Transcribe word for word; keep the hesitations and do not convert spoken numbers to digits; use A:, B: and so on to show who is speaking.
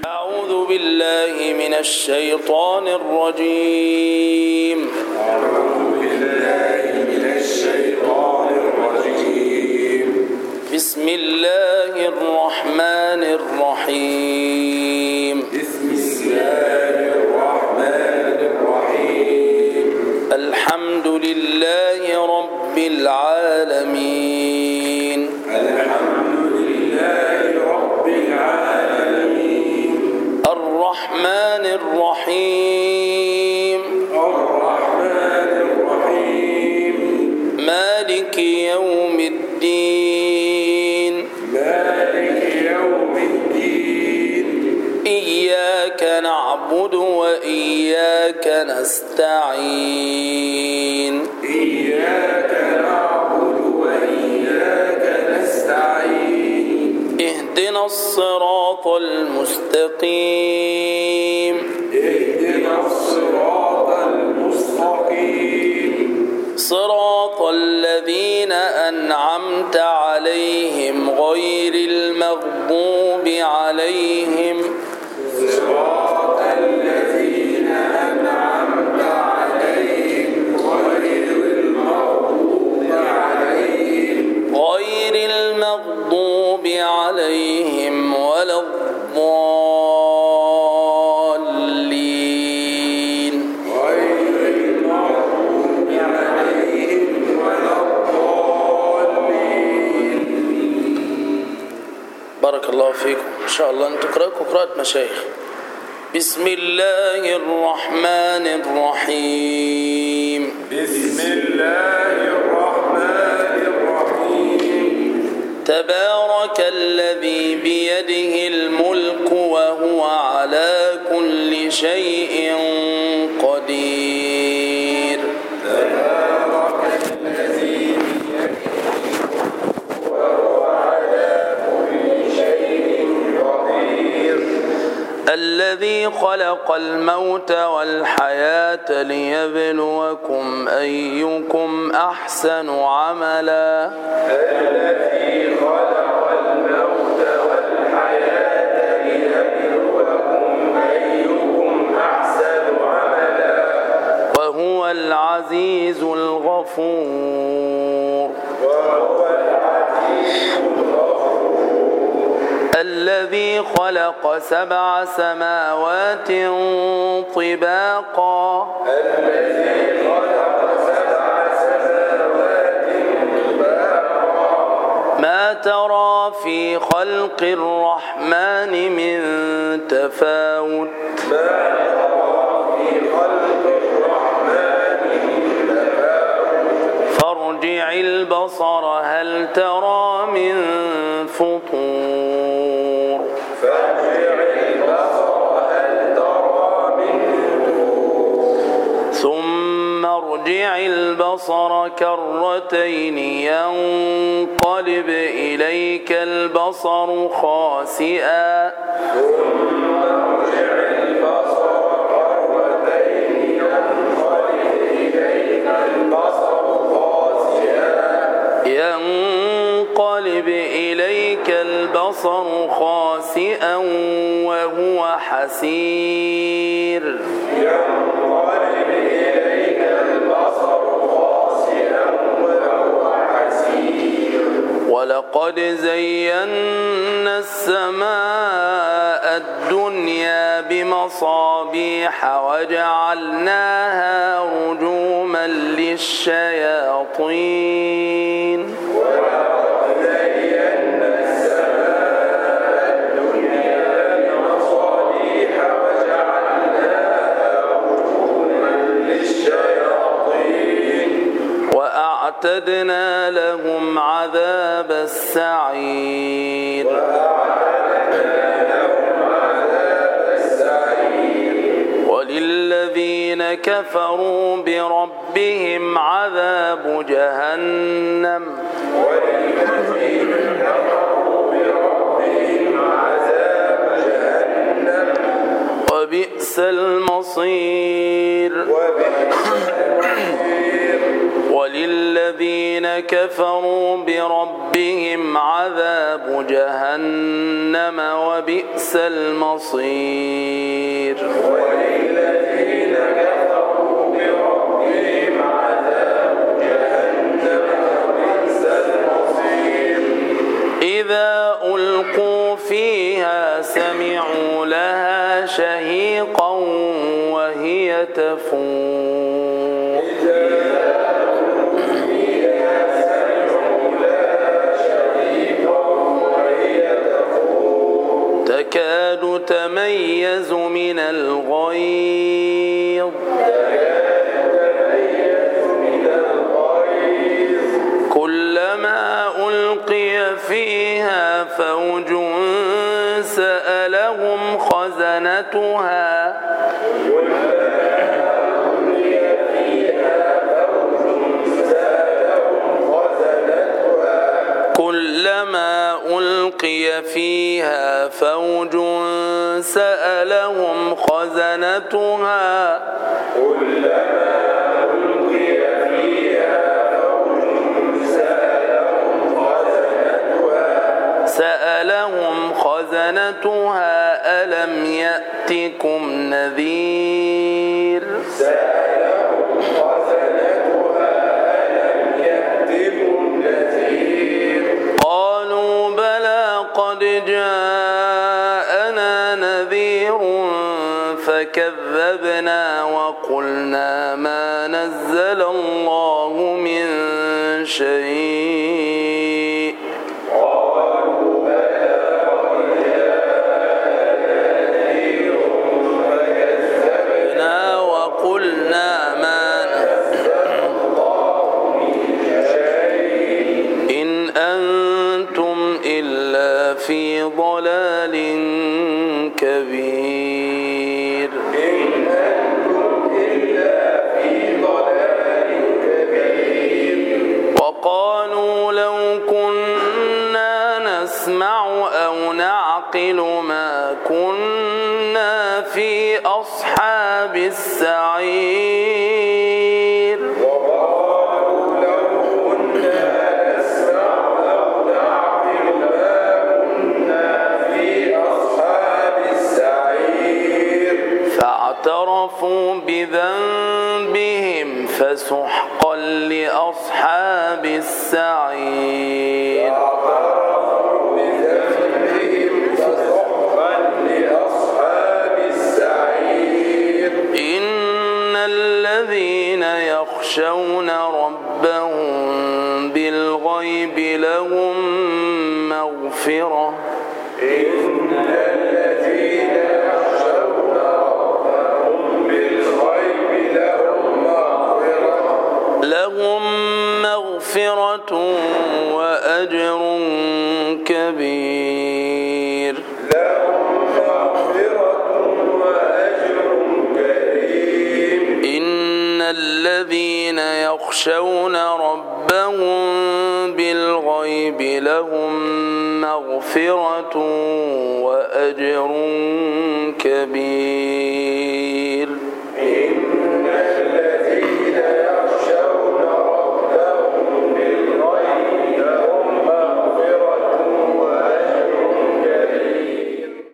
A: أعوذ بالله من الشيطان الرجيم
B: أعوذ بالله من الشيطان الرجيم
A: بسم الله الرحمن الرحيم
B: بسم الله الرحمن الرحيم
A: الحمد لله رب العالمين
B: الحمد لله رب العالمين
A: الرحمن الرحيم
B: الرحمن الرحيم
A: مالك يوم الدين
B: مالك يوم الدين
A: إياك نعبد وإياك نستعين
B: إياك نعبد وإياك نستعين
A: اهدنا الصراط المستقيم
B: اهدنا الصراط المستقيم
A: صراط الذين أنعمت عليهم غير المغضوب عليهم
B: صراط الذين أنعمت عليهم غير المغضوب عليهم
A: غير المغضوب عليهم ولا الضالين
B: غير المغضوب عليهم ولا الضالين.
A: بارك الله فيكم. إن شاء الله أن تقرأوا قراءة مشايخ. بسم الله الرحمن الرحيم
B: بسم الله الرحمن الرحيم
A: تبارك الذي بيده الملك وهو على كل شيء قدير
B: تبارك الذي وهو على كل شيء قدير
A: الذي خلق الموت والحياة ليبلوكم أيكم أحسن عملا
B: الذي خلق الموت والحياة ليبلوكم أيكم أحسن عملا
A: وهو العزيز الغفور
B: وهو العزيز الغفور
A: الذي خلق سبع سماوات طباقا
B: الذي خلق سبع سماوات طباقا
A: ما ترى في خلق الرحمن من تفاوت
B: ما ترى في خلق الرحمن من تفاوت
A: فارجع البصر هل ترى من فطور
B: فارجع البصر هل ترى من فطور
A: ثم ارجع البصر كرتين ينقلب إليك البصر خاسئا
B: ثم ارجع البصر كرتين ينقلب إليك البصر خاسئا
A: ينقلب إليك البصر خاسئا وهو حسير
B: ينقلب إليك البصر خاسئا وهو حسير
A: ولقد زينا السماء الدنيا بمصابيح وجعلناها رجوما للشياطين
B: ولقد زينا السماء الدنيا بمصابيح وجعلناها رجوما للشياطين
A: وأعتدنا لهم عذاب السعير
B: وأعتدنا لهم عذاب السعير
A: وللذين كفروا بربهم عذاب جهنم
B: وللذين كفروا بربهم عذاب جهنم
A: وبئس المصير
B: وبئس المصير
A: وللذين كفروا بربهم عذاب جهنم وبئس المصير
B: وللذين كفروا بربهم عذاب جهنم وبئس المصير
A: إذا ألقوا فيها سمعوا لها شهيقا وهي تفور تكاد تميز من الغيظ كلما ألقي فيها فوج سألهم خزنتها كلما ألقي فيها فوج سألهم خزنتها
B: كلما ألقي فيها فوج سألهم خزنتها
A: سألهم خزنتها ألم يأتكم نذير
B: سألهم خزنتها ألم يأتكم نذير
A: قالوا بلى قد جاءنا نذير فكذبنا وقلنا ما نزل الله من شيء
B: قالوا بلى قد جاءنا نذير فكذبنا
A: وقلنا ما
B: نزل الله من شيء
A: إن أنتم إلا في ضلال كبير
B: إن أنتم إلا في ضلال كبير
A: وقالوا لو كنا نسمع أو نعقل ما كنا في أصحاب السعير
B: وقالوا لو كنا نسمع أو نعقل ما كنا في أصحاب السعير
A: فاعترفوا بذنبهم فسحقا لأصحاب السعير
B: فاعترفوا بذنبهم فسحقا لأصحاب السعير
A: إن الذين يخشون ربهم بالغيب لهم مغفرة
B: إن الذين يخشون ربهم بالغيب لهم مغفرة
A: لهم مغفرة وأجر كبير
B: لهم مغفرة وأجر كريم
A: إن الذين يخشون ربهم بالغيب لهم مغفرة وأجر كبير